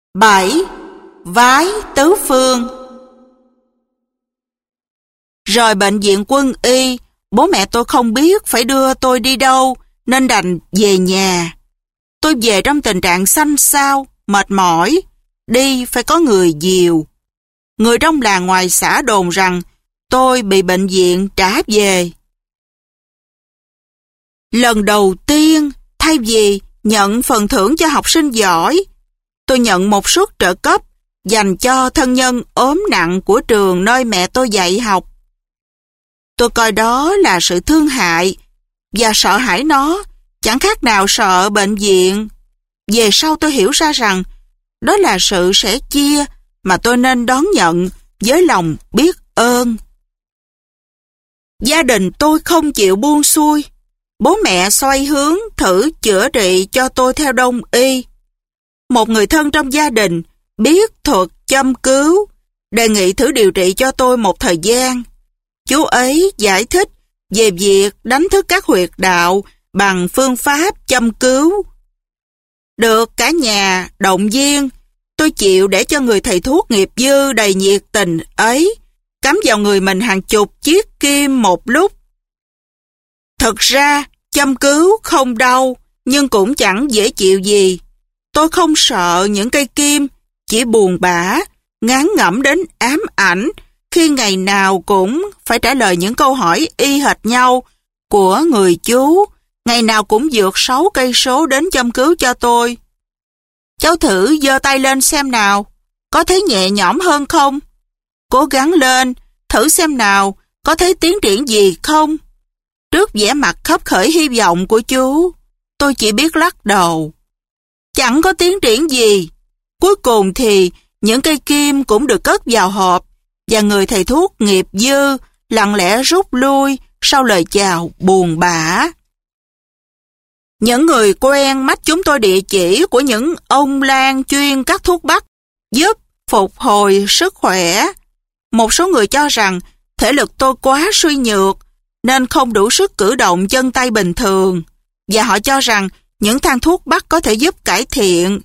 7. Vái tứ phương. Rời bệnh viện Quân y, bố mẹ tôi không biết phải đưa tôi đi đâu, nên đành về nhà. Tôi về trong tình trạng xanh xao, mệt mỏi, đi phải có người dìu. Người trong làng ngoài xã đồn rằng tôi bị bệnh viện trả về. Lần đầu tiên, thay vì nhận phần thưởng cho học sinh giỏi, tôi nhận một suất trợ cấp dành cho thân nhân ốm nặng của trường nơi mẹ tôi dạy học. Tôi coi đó là sự thương hại và sợ hãi nó, chẳng khác nào sợ bệnh viện. Về sau tôi hiểu ra rằng đó là sự sẻ chia mà tôi nên đón nhận với lòng biết ơn. Gia đình tôi không chịu buông xuôi. Bố mẹ xoay hướng thử chữa trị cho tôi theo Đông y. Một người thân trong gia đình biết thuật châm cứu, đề nghị thử điều trị cho tôi một thời gian. Chú ấy giải thích về việc đánh thức các huyệt đạo bằng phương pháp châm cứu. Được cả nhà động viên, tôi chịu để cho người thầy thuốc nghiệp dư đầy nhiệt tình ấy cắm vào người mình hàng chục chiếc kim một lúc. Thật ra, châm cứu không đau, nhưng cũng chẳng dễ chịu gì. Tôi không sợ những cây kim, chỉ buồn bã, ngán ngẩm đến ám ảnh khi ngày nào cũng phải trả lời những câu hỏi y hệt nhau của người chú, ngày nào cũng vượt 6 cây số đến châm cứu cho tôi. Cháu thử giơ tay lên xem nào, có thấy nhẹ nhõm hơn không? Cố gắng lên, thử xem nào, có thấy tiến triển gì không? Trước vẻ mặt khấp khởi hy vọng của chú, tôi chỉ biết lắc đầu. Chẳng có tiến triển gì. Cuối cùng thì những cây kim cũng được cất vào hộp và người thầy thuốc nghiệp dư lặng lẽ rút lui sau lời chào buồn bã. Những người quen mách chúng tôi địa chỉ của những ông lang chuyên cắt thuốc bắc giúp phục hồi sức khỏe. Một số người cho rằng thể lực tôi quá suy nhược nên không đủ sức cử động chân tay bình thường, và họ cho rằng những thang thuốc bắc có thể giúp cải thiện.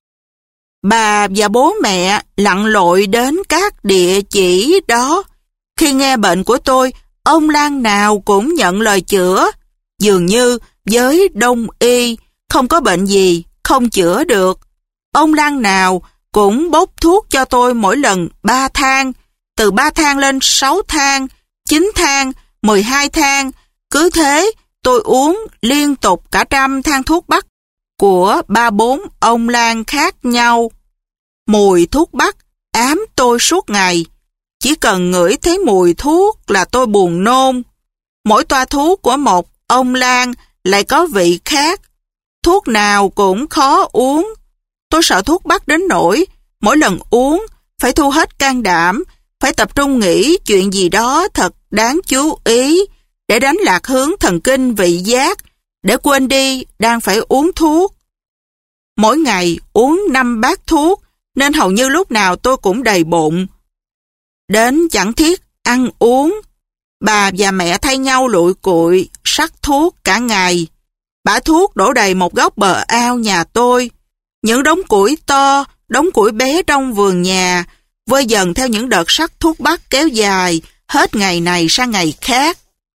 Bà và bố mẹ lặn lội đến các địa chỉ đó. Khi nghe bệnh của tôi, ông lang nào cũng nhận lời chữa. Dường như với Đông y không có bệnh gì không chữa được. Ông lang nào cũng bốc thuốc cho tôi mỗi lần 3 thang, từ 3 thang lên 6 thang, 9 thang, 12 thang. Cứ thế tôi uống liên tục cả 100 thang thuốc bắc của 3-4 ông lang khác nhau. Mùi thuốc bắc ám tôi suốt ngày. Chỉ cần ngửi thấy mùi thuốc là tôi buồn nôn. Mỗi toa thuốc của một ông lang lại có vị khác. Thuốc nào cũng khó uống. Tôi sợ thuốc bắc đến nỗi mỗi lần uống phải thu hết can đảm, phải tập trung nghĩ chuyện gì đó thật đáng chú ý để đánh lạc hướng thần kinh vị giác, để quên đi đang phải uống thuốc. Mỗi ngày uống 5 bát thuốc nên hầu như lúc nào tôi cũng đầy bụng. Đến chẳng thiết ăn uống, bà và mẹ thay nhau lụi cụi sắc thuốc cả ngày. Bã thuốc đổ đầy một góc bờ ao nhà tôi. Những đống củi to, đống củi bé trong vườn nhà vơi dần theo những đợt sắc thuốc bắc kéo dài hết ngày này sang ngày khác.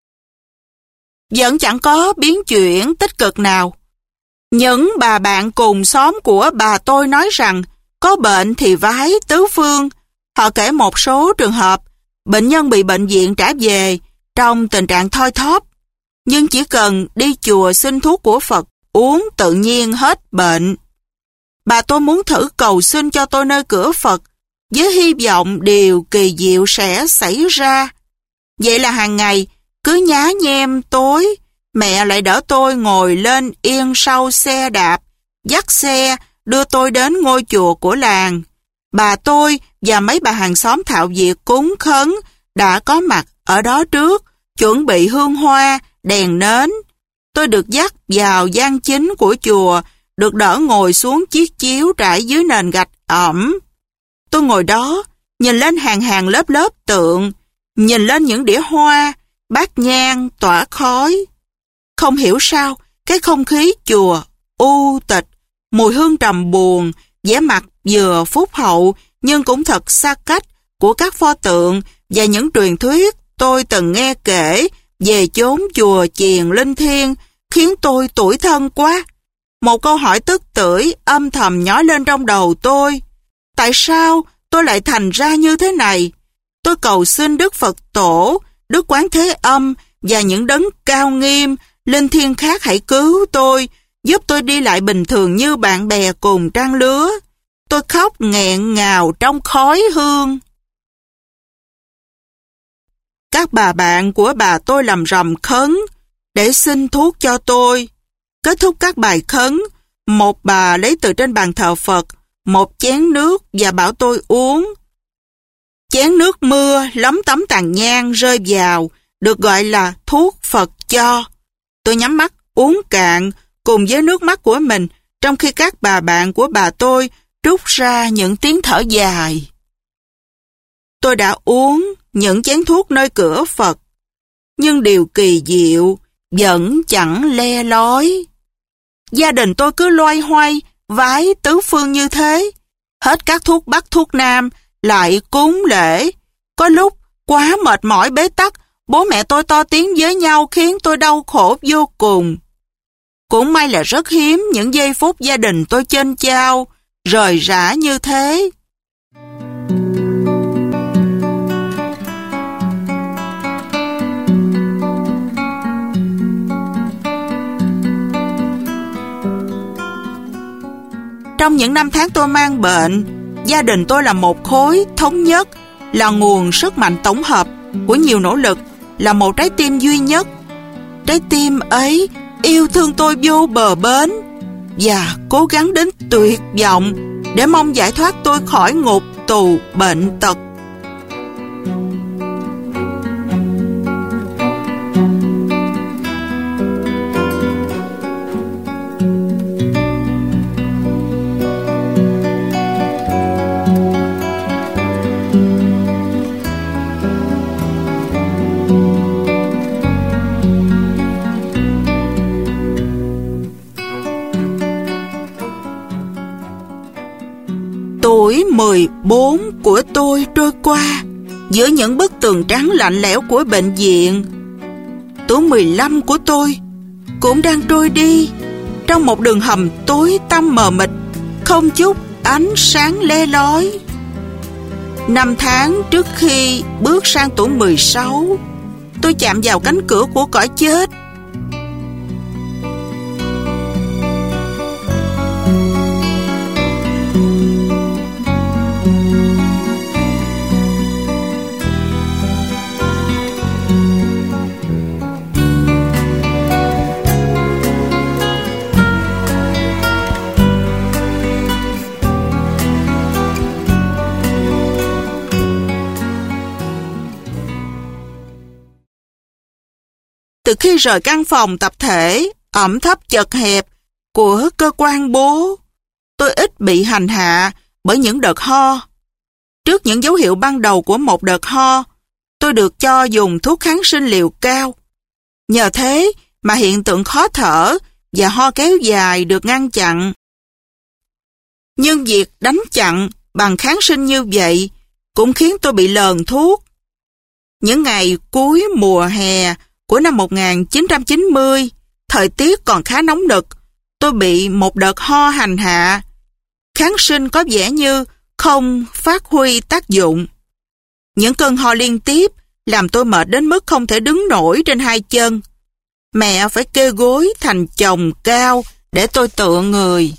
Vẫn chẳng có biến chuyển tích cực nào. Những bà bạn cùng xóm của bà tôi nói rằng có bệnh thì vái tứ phương. Họ kể một số trường hợp bệnh nhân bị bệnh viện trả về trong tình trạng thoi thóp, nhưng chỉ cần đi chùa xin thuốc của Phật uống tự nhiên hết bệnh. Bà tôi muốn thử cầu xin cho tôi nơi cửa Phật với hy vọng điều kỳ diệu sẽ xảy ra. Vậy là hàng ngày cứ nhá nhem tối, mẹ lại đỡ tôi ngồi lên yên sau xe đạp, dắt xe đưa tôi đến ngôi chùa của làng. Bà tôi và mấy bà hàng xóm thạo việc cúng khấn đã có mặt ở đó trước, chuẩn bị hương hoa, đèn nến. Tôi được dắt vào gian chính của chùa, được đỡ ngồi xuống chiếc chiếu trải dưới nền gạch ẩm. Tôi ngồi đó, nhìn lên hàng hàng lớp lớp tượng, nhìn lên những đĩa hoa, bát nhang tỏa khói. Không hiểu sao, cái không khí chùa u tịch, mùi hương trầm buồn vẻ mặt vừa phúc hậu nhưng cũng thật xa cách của các pho tượng và những truyền thuyết tôi từng nghe kể về chốn chùa chiền linh thiêng khiến tôi tủi thân quá. Một câu hỏi tức tưởi âm thầm nhói lên trong đầu tôi. Tại sao tôi lại thành ra như thế này? Tôi cầu xin Đức Phật Tổ, Đức Quán Thế Âm và những đấng cao nghiêm, linh thiêng khác hãy cứu tôi, giúp tôi đi lại bình thường như bạn bè cùng trang lứa. Tôi khóc nghẹn ngào trong khói hương. Các bà bạn của bà tôi làm rầm khấn để xin thuốc cho tôi. Kết thúc các bài khấn, một bà lấy từ trên bàn thờ Phật một chén nước và bảo tôi uống. Chén nước mưa lấm tấm tàn nhang rơi vào, được gọi là thuốc Phật cho. Tôi nhắm mắt uống cạn cùng với nước mắt của mình, trong khi các bà bạn của bà tôi trút ra những tiếng thở dài. Tôi đã uống những chén thuốc nơi cửa Phật, nhưng điều kỳ diệu vẫn chẳng le lói. Gia đình tôi cứ loay hoay, vái tứ phương như thế. Hết các thuốc Bắc thuốc Nam, lại cúng lễ. Có lúc quá mệt mỏi bế tắc, bố mẹ tôi to tiếng với nhau khiến tôi đau khổ vô cùng. Cũng may là rất hiếm những giây phút gia đình tôi chênh chao, rời rã như thế. Trong những năm tháng tôi mang bệnh, gia đình tôi là một khối thống nhất, là nguồn sức mạnh tổng hợp của nhiều nỗ lực, là một trái tim duy nhất. Trái tim ấy yêu thương tôi vô bờ bến và cố gắng đến tuyệt vọng để mong giải thoát tôi khỏi ngục tù bệnh tật. Tuổi 14 của tôi trôi qua giữa những bức tường trắng lạnh lẽo của bệnh viện. Tuổi 15 của tôi cũng đang trôi đi trong một đường hầm tối tăm mờ mịt, không chút ánh sáng le lói. 5 tháng trước khi bước sang tuổi 16, tôi chạm vào cánh cửa của cõi chết. Từ khi rời căn phòng tập thể ẩm thấp chật hẹp của cơ quan bố, tôi ít bị hành hạ bởi những đợt ho. Trước những dấu hiệu ban đầu của một đợt ho, tôi được cho dùng thuốc kháng sinh liều cao. Nhờ thế mà hiện tượng khó thở và ho kéo dài được ngăn chặn. Nhưng việc đánh chặn bằng kháng sinh như vậy cũng khiến tôi bị lờn thuốc. Những ngày cuối mùa hè của năm 1990, thời tiết còn khá nóng nực, tôi bị một đợt ho hành hạ. Kháng sinh có vẻ như không phát huy tác dụng. Những cơn ho liên tiếp làm tôi mệt đến mức không thể đứng nổi trên hai chân. Mẹ phải kê gối thành chồng cao để tôi tựa người.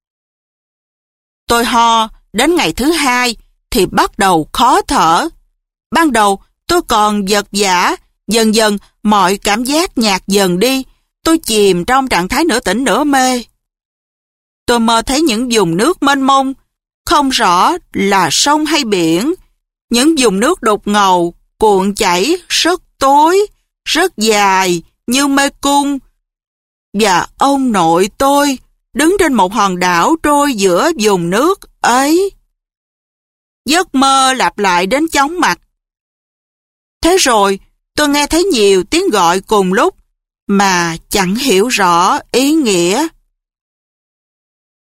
Tôi ho đến ngày thứ 2 thì bắt đầu khó thở. Ban đầu tôi còn vật vã, dần dần mọi cảm giác nhạt dần đi. Tôi chìm trong trạng thái nửa tỉnh nửa mê. Tôi mơ thấy những vùng nước mênh mông, không rõ là sông hay biển. Những vùng nước đục ngầu, cuộn chảy, rất tối, rất dài, như mê cung. Và ông nội tôi đứng trên một hòn đảo trôi giữa vùng nước ấy. Giấc mơ lặp lại đến chóng mặt. Thế rồi, tôi nghe thấy nhiều tiếng gọi cùng lúc mà chẳng hiểu rõ ý nghĩa.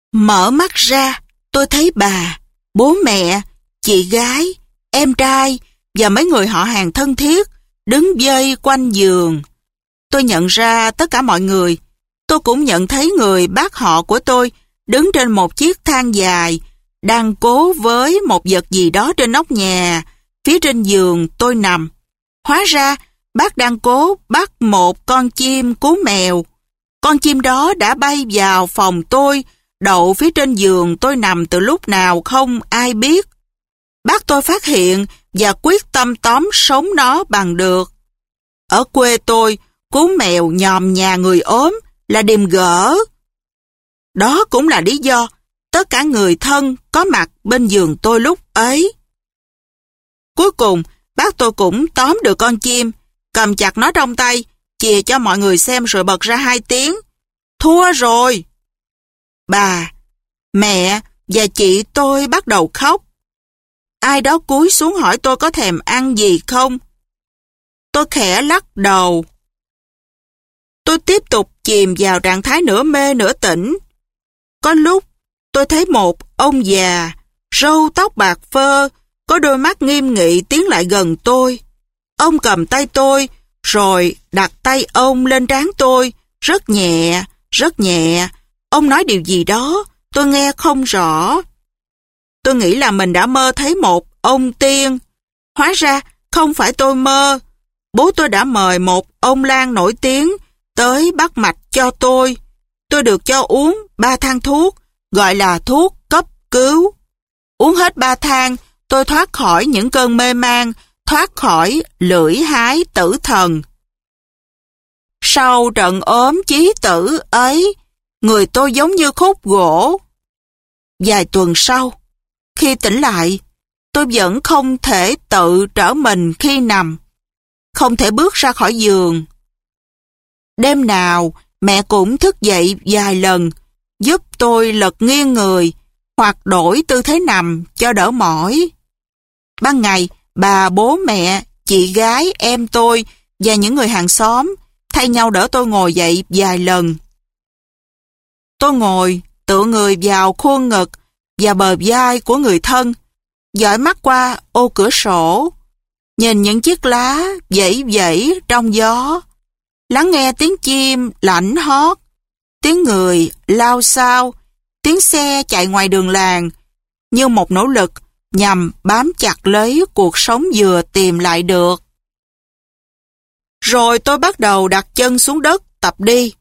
Mở mắt ra, tôi thấy bà, bố mẹ, chị gái, em trai và mấy người họ hàng thân thiết đứng vây quanh giường. Tôi nhận ra tất cả mọi người. Tôi cũng nhận thấy người bác họ của tôi đứng trên một chiếc thang dài, đang cố với một vật gì đó trên nóc nhà, phía trên giường tôi nằm. Hóa ra, bác đang cố bắt một con chim cú mèo. Con chim đó đã bay vào phòng tôi, đậu phía trên giường tôi nằm từ lúc nào không ai biết. Bác tôi phát hiện và quyết tâm tóm sống nó bằng được. Ở quê tôi, cú mèo nhòm nhà người ốm là điềm gỡ. Đó cũng là lý do tất cả người thân có mặt bên giường tôi lúc ấy. Cuối cùng, bác tôi cũng tóm được con chim, cầm chặt nó trong tay, chìa cho mọi người xem rồi bật ra 2 tiếng. Thua rồi! Bà, mẹ và chị tôi bắt đầu khóc. Ai đó cúi xuống hỏi tôi có thèm ăn gì không. Tôi khẽ lắc đầu. Tôi tiếp tục chìm vào trạng thái nửa mê nửa tỉnh. Có lúc tôi thấy một ông già, râu tóc bạc phơ, có đôi mắt nghiêm nghị tiến lại gần tôi. Ông cầm tay tôi, rồi đặt tay ông lên trán tôi, rất nhẹ, rất nhẹ. Ông nói điều gì đó, tôi nghe không rõ. Tôi nghĩ là mình đã mơ thấy một ông tiên. Hóa ra không phải tôi mơ. Bố tôi đã mời một ông lang nổi tiếng tới bắt mạch cho tôi. Tôi được cho uống 3 thang thuốc, gọi là thuốc cấp cứu. Uống hết 3 thang, tôi thoát khỏi những cơn mê man, thoát khỏi lưỡi hái tử thần. Sau trận ốm chí tử ấy, người tôi giống như khúc gỗ. Vài tuần sau, khi tỉnh lại, tôi vẫn không thể tự trở mình khi nằm, không thể bước ra khỏi giường. Đêm nào, mẹ cũng thức dậy vài lần, giúp tôi lật nghiêng người, hoặc đổi tư thế nằm cho đỡ mỏi. Ban ngày, bà, bố mẹ, chị gái, em tôi và những người hàng xóm thay nhau đỡ tôi ngồi dậy vài lần. Tôi ngồi tựa người vào khuôn ngực và bờ vai của người thân, dõi mắt qua ô cửa sổ, nhìn những chiếc lá vẫy vẫy trong gió, lắng nghe tiếng chim lảnh hót, tiếng người lao xao, tiếng xe chạy ngoài đường làng, như một nỗ lực nhằm bám chặt lấy cuộc sống vừa tìm lại được. Rồi tôi bắt đầu đặt chân xuống đất tập đi.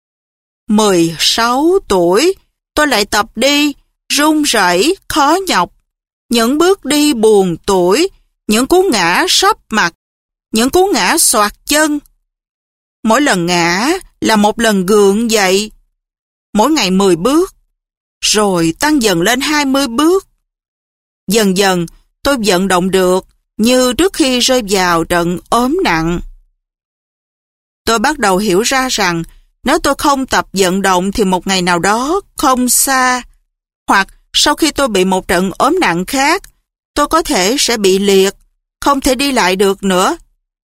16 tuổi, tôi lại tập đi, run rẩy, khó nhọc. Những bước đi buồn tủi, những cú ngã sấp mặt, những cú ngã xoạc chân. Mỗi lần ngã là một lần gượng dậy. Mỗi ngày 10 bước, rồi tăng dần lên 20 bước. Dần dần, tôi vận động được như trước khi rơi vào trận ốm nặng. Tôi bắt đầu hiểu ra rằng nếu tôi không tập vận động thì một ngày nào đó không xa, hoặc sau khi tôi bị một trận ốm nặng khác, tôi có thể sẽ bị liệt, không thể đi lại được nữa.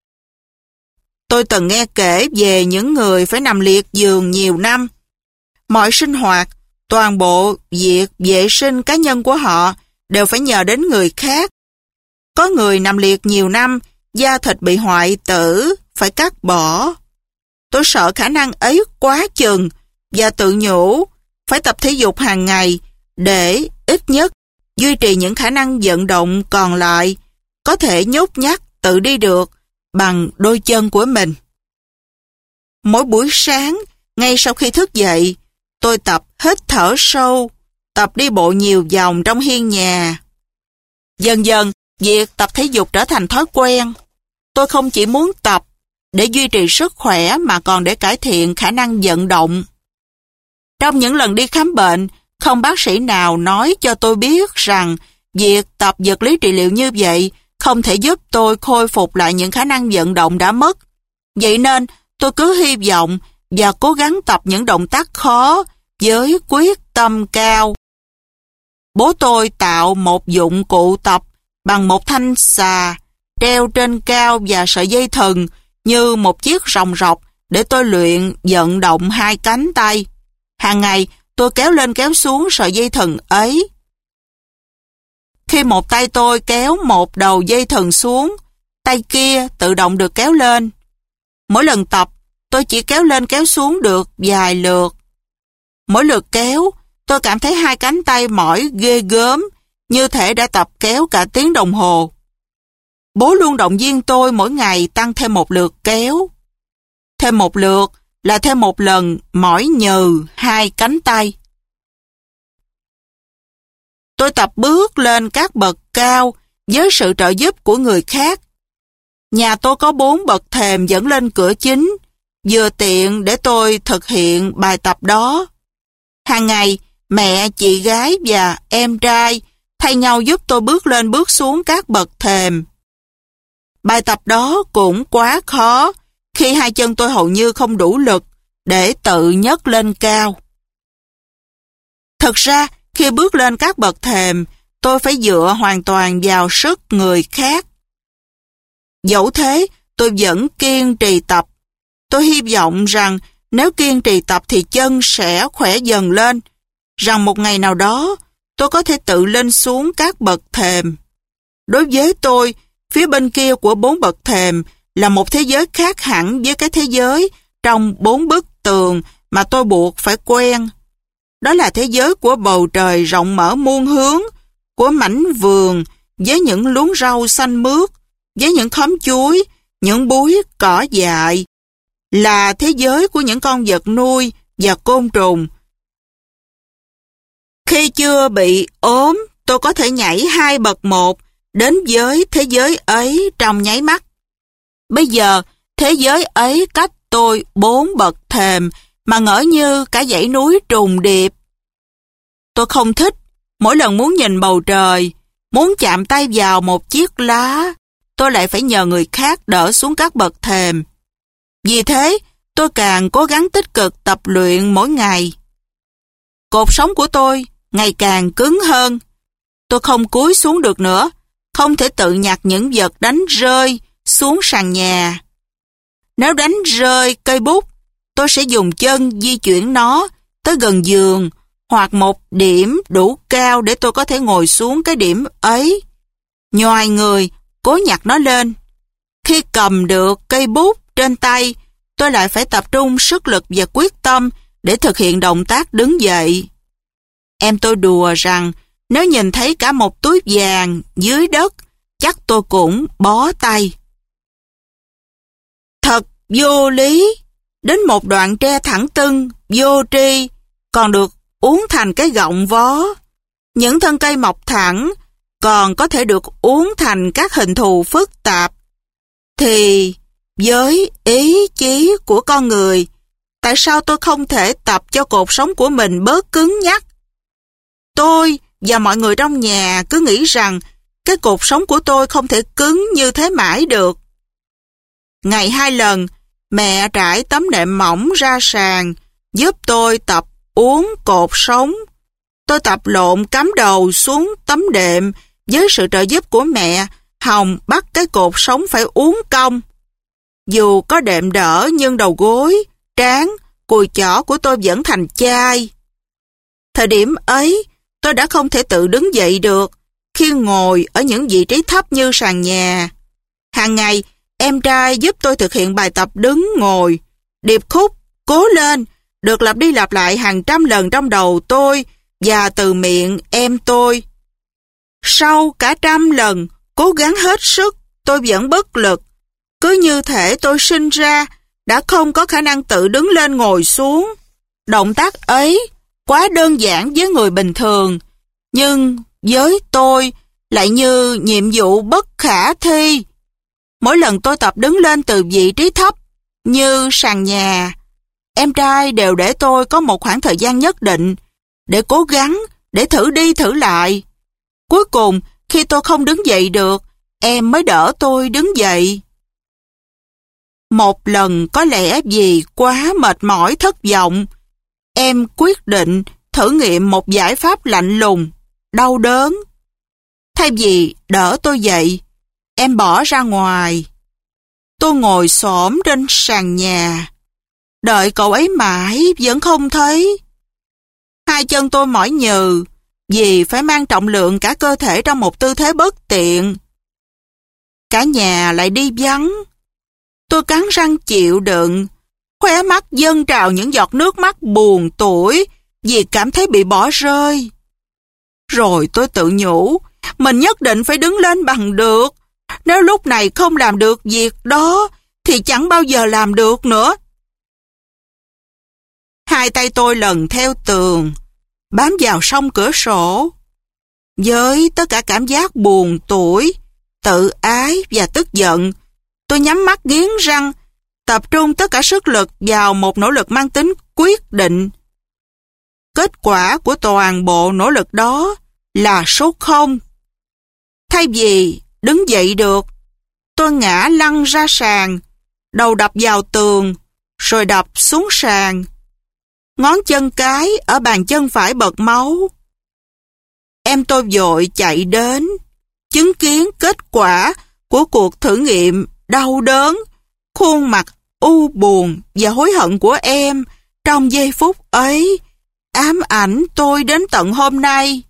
Tôi từng nghe kể về những người phải nằm liệt giường nhiều năm. Mọi sinh hoạt, toàn bộ việc vệ sinh cá nhân của họ đều phải nhờ đến người khác. Có người nằm liệt nhiều năm, da thịt bị hoại tử, phải cắt bỏ. Tôi sợ khả năng ấy quá chừng và tự nhủ phải tập thể dục hàng ngày để ít nhất duy trì những khả năng vận động còn lại, có thể nhốt nhát tự đi được bằng đôi chân của mình. Mỗi buổi sáng, ngay sau khi thức dậy, tôi tập hít thở sâu, tập đi bộ nhiều vòng trong hiên nhà. Dần dần, việc tập thể dục trở thành thói quen. Tôi không chỉ muốn tập để duy trì sức khỏe mà còn để cải thiện khả năng vận động. Trong những lần đi khám bệnh, không bác sĩ nào nói cho tôi biết rằng việc tập vật lý trị liệu như vậy không thể giúp tôi khôi phục lại những khả năng vận động đã mất. Vậy nên tôi cứ hy vọng và cố gắng tập những động tác khó với quyết tâm cao. Bố tôi tạo một dụng cụ tập bằng một thanh xà treo trên cao và sợi dây thừng như một chiếc ròng rọc để tôi luyện vận động hai cánh tay. Hàng ngày tôi kéo lên kéo xuống sợi dây thừng ấy. Khi một tay tôi kéo một đầu dây thừng xuống, tay kia tự động được kéo lên. Mỗi lần tập, tôi chỉ kéo lên kéo xuống được vài lượt. Mỗi lượt kéo, tôi cảm thấy hai cánh tay mỏi ghê gớm, như thể đã tập kéo cả tiếng đồng hồ. Bố luôn động viên tôi mỗi ngày tăng thêm một lượt kéo. Thêm một lượt là thêm một lần mỏi nhừ hai cánh tay. Tôi tập bước lên các bậc cao với sự trợ giúp của người khác. Nhà tôi có 4 bậc thềm dẫn lên cửa chính, vừa tiện để tôi thực hiện bài tập đó. Hàng ngày, mẹ, chị gái và em trai thay nhau giúp tôi bước lên bước xuống các bậc thềm. Bài tập đó cũng quá khó khi hai chân tôi hầu như không đủ lực để tự nhấc lên cao. Thật ra, khi bước lên các bậc thềm, tôi phải dựa hoàn toàn vào sức người khác. Dẫu thế, tôi vẫn kiên trì tập. Tôi hy vọng rằng nếu kiên trì tập thì chân sẽ khỏe dần lên, rằng một ngày nào đó tôi có thể tự lên xuống các bậc thềm. Đối với tôi, phía bên kia của 4 bậc thềm là một thế giới khác hẳn với cái thế giới trong 4 bức tường mà tôi buộc phải quen. Đó là thế giới của bầu trời rộng mở muôn hướng, của mảnh vườn với những luống rau xanh mướt, với những khóm chuối, những búi cỏ dại, là thế giới của những con vật nuôi và côn trùng. Khi chưa bị ốm, tôi có thể nhảy 2 bậc 1 đến với thế giới ấy trong nháy mắt. Bây giờ, thế giới ấy cách tôi 4 bậc thềm mà ngỡ như cả dãy núi trùng điệp. Tôi không thích, mỗi lần muốn nhìn bầu trời, muốn chạm tay vào một chiếc lá, tôi lại phải nhờ người khác đỡ xuống các bậc thềm. Vì thế, tôi càng cố gắng tích cực tập luyện mỗi ngày. Cột sống của tôi ngày càng cứng hơn. Tôi không cúi xuống được nữa, không thể tự nhặt những vật đánh rơi xuống sàn nhà. Nếu đánh rơi cây bút, tôi sẽ dùng chân di chuyển nó tới gần giường hoặc một điểm đủ cao để tôi có thể ngồi xuống cái điểm ấy. Nhoài người, cố nhặt nó lên. Khi cầm được cây bút trên tay, tôi lại phải tập trung sức lực và quyết tâm để thực hiện động tác đứng dậy. Em tôi đùa rằng nếu nhìn thấy cả một túi vàng dưới đất, chắc tôi cũng bó tay. Thật vô lý, đến một đoạn tre thẳng tưng, vô tri, còn được uốn thành cái gọng vó. Những thân cây mọc thẳng còn có thể được uốn thành các hình thù phức tạp. Thì với ý chí của con người, tại sao tôi không thể tập cho cột sống của mình bớt cứng nhắc? Tôi và mọi người trong nhà cứ nghĩ rằng cái cột sống của tôi không thể cứng như thế mãi được. Ngày 2 lần, mẹ trải tấm nệm mỏng ra sàn, giúp tôi tập uốn cột sống. Tôi tập lộn cắm đầu xuống tấm đệm với sự trợ giúp của mẹ, hòng bắt cái cột sống phải uốn cong. Dù có đệm đỡ nhưng đầu gối, trán, cùi chỏ của tôi vẫn thành chai. Thời điểm ấy, tôi đã không thể tự đứng dậy được khi ngồi ở những vị trí thấp như sàn nhà. Hàng ngày, em trai giúp tôi thực hiện bài tập đứng ngồi. Điệp khúc, cố lên, được lặp đi lặp lại hàng trăm lần trong đầu tôi và từ miệng em tôi. Sau cả trăm lần, cố gắng hết sức, tôi vẫn bất lực. Cứ như thể tôi sinh ra đã không có khả năng tự đứng lên ngồi xuống. Động tác ấy quá đơn giản với người bình thường, nhưng với tôi lại như nhiệm vụ bất khả thi. Mỗi lần tôi tập đứng lên từ vị trí thấp như sàn nhà, em trai đều để tôi có một khoảng thời gian nhất định để cố gắng, để thử đi thử lại. Cuối cùng, khi tôi không đứng dậy được, em mới đỡ tôi đứng dậy. Một lần có lẽ vì quá mệt mỏi thất vọng, em quyết định thử nghiệm một giải pháp lạnh lùng, đau đớn. Thay vì đỡ tôi dậy, em bỏ ra ngoài. Tôi ngồi xổm trên sàn nhà, đợi cậu ấy mãi vẫn không thấy. Hai chân tôi mỏi nhừ vì phải mang trọng lượng cả cơ thể trong một tư thế bất tiện. Cả nhà lại đi vắng. Tôi cắn răng chịu đựng, khóe mắt dâng trào những giọt nước mắt buồn tủi vì cảm thấy bị bỏ rơi. Rồi tôi tự nhủ, mình nhất định phải đứng lên bằng được. Nếu lúc này không làm được việc đó, thì chẳng bao giờ làm được nữa. Hai tay tôi lần theo tường, bám vào song cửa sổ. Với tất cả cảm giác buồn tủi, tự ái và tức giận, tôi nhắm mắt nghiến răng, tập trung tất cả sức lực vào một nỗ lực mang tính quyết định. Kết quả của toàn bộ nỗ lực đó là số 0. Thay vì đứng dậy được, tôi ngã lăn ra sàn, đầu đập vào tường, rồi đập xuống sàn. Ngón chân cái ở bàn chân phải bật máu. Em tôi vội chạy đến, chứng kiến kết quả của cuộc thử nghiệm đau đớn, khuôn mặt u buồn và hối hận của em trong giây phút ấy ám ảnh tôi đến tận hôm nay.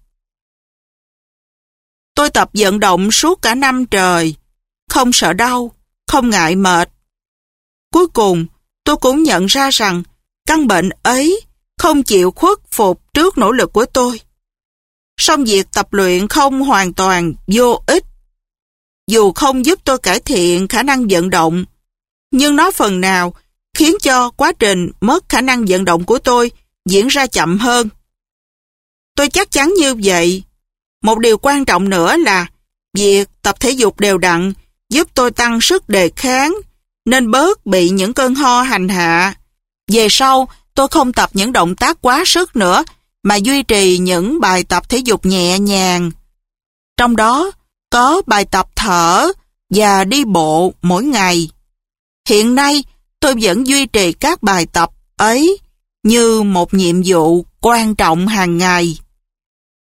Tôi tập vận động suốt cả năm trời, không sợ đau, không ngại mệt. Cuối cùng, tôi cũng nhận ra rằng căn bệnh ấy không chịu khuất phục trước nỗ lực của tôi. Song việc tập luyện không hoàn toàn vô ích. Dù không giúp tôi cải thiện khả năng vận động, nhưng nó phần nào khiến cho quá trình mất khả năng vận động của tôi diễn ra chậm hơn. Tôi chắc chắn như vậy. Một điều quan trọng nữa là việc tập thể dục đều đặn giúp tôi tăng sức đề kháng, nên bớt bị những cơn ho hành hạ. Về sau, tôi không tập những động tác quá sức nữa, mà duy trì những bài tập thể dục nhẹ nhàng. Trong đó có bài tập thở và đi bộ mỗi ngày. Hiện nay, tôi vẫn duy trì các bài tập ấy như một nhiệm vụ quan trọng hàng ngày.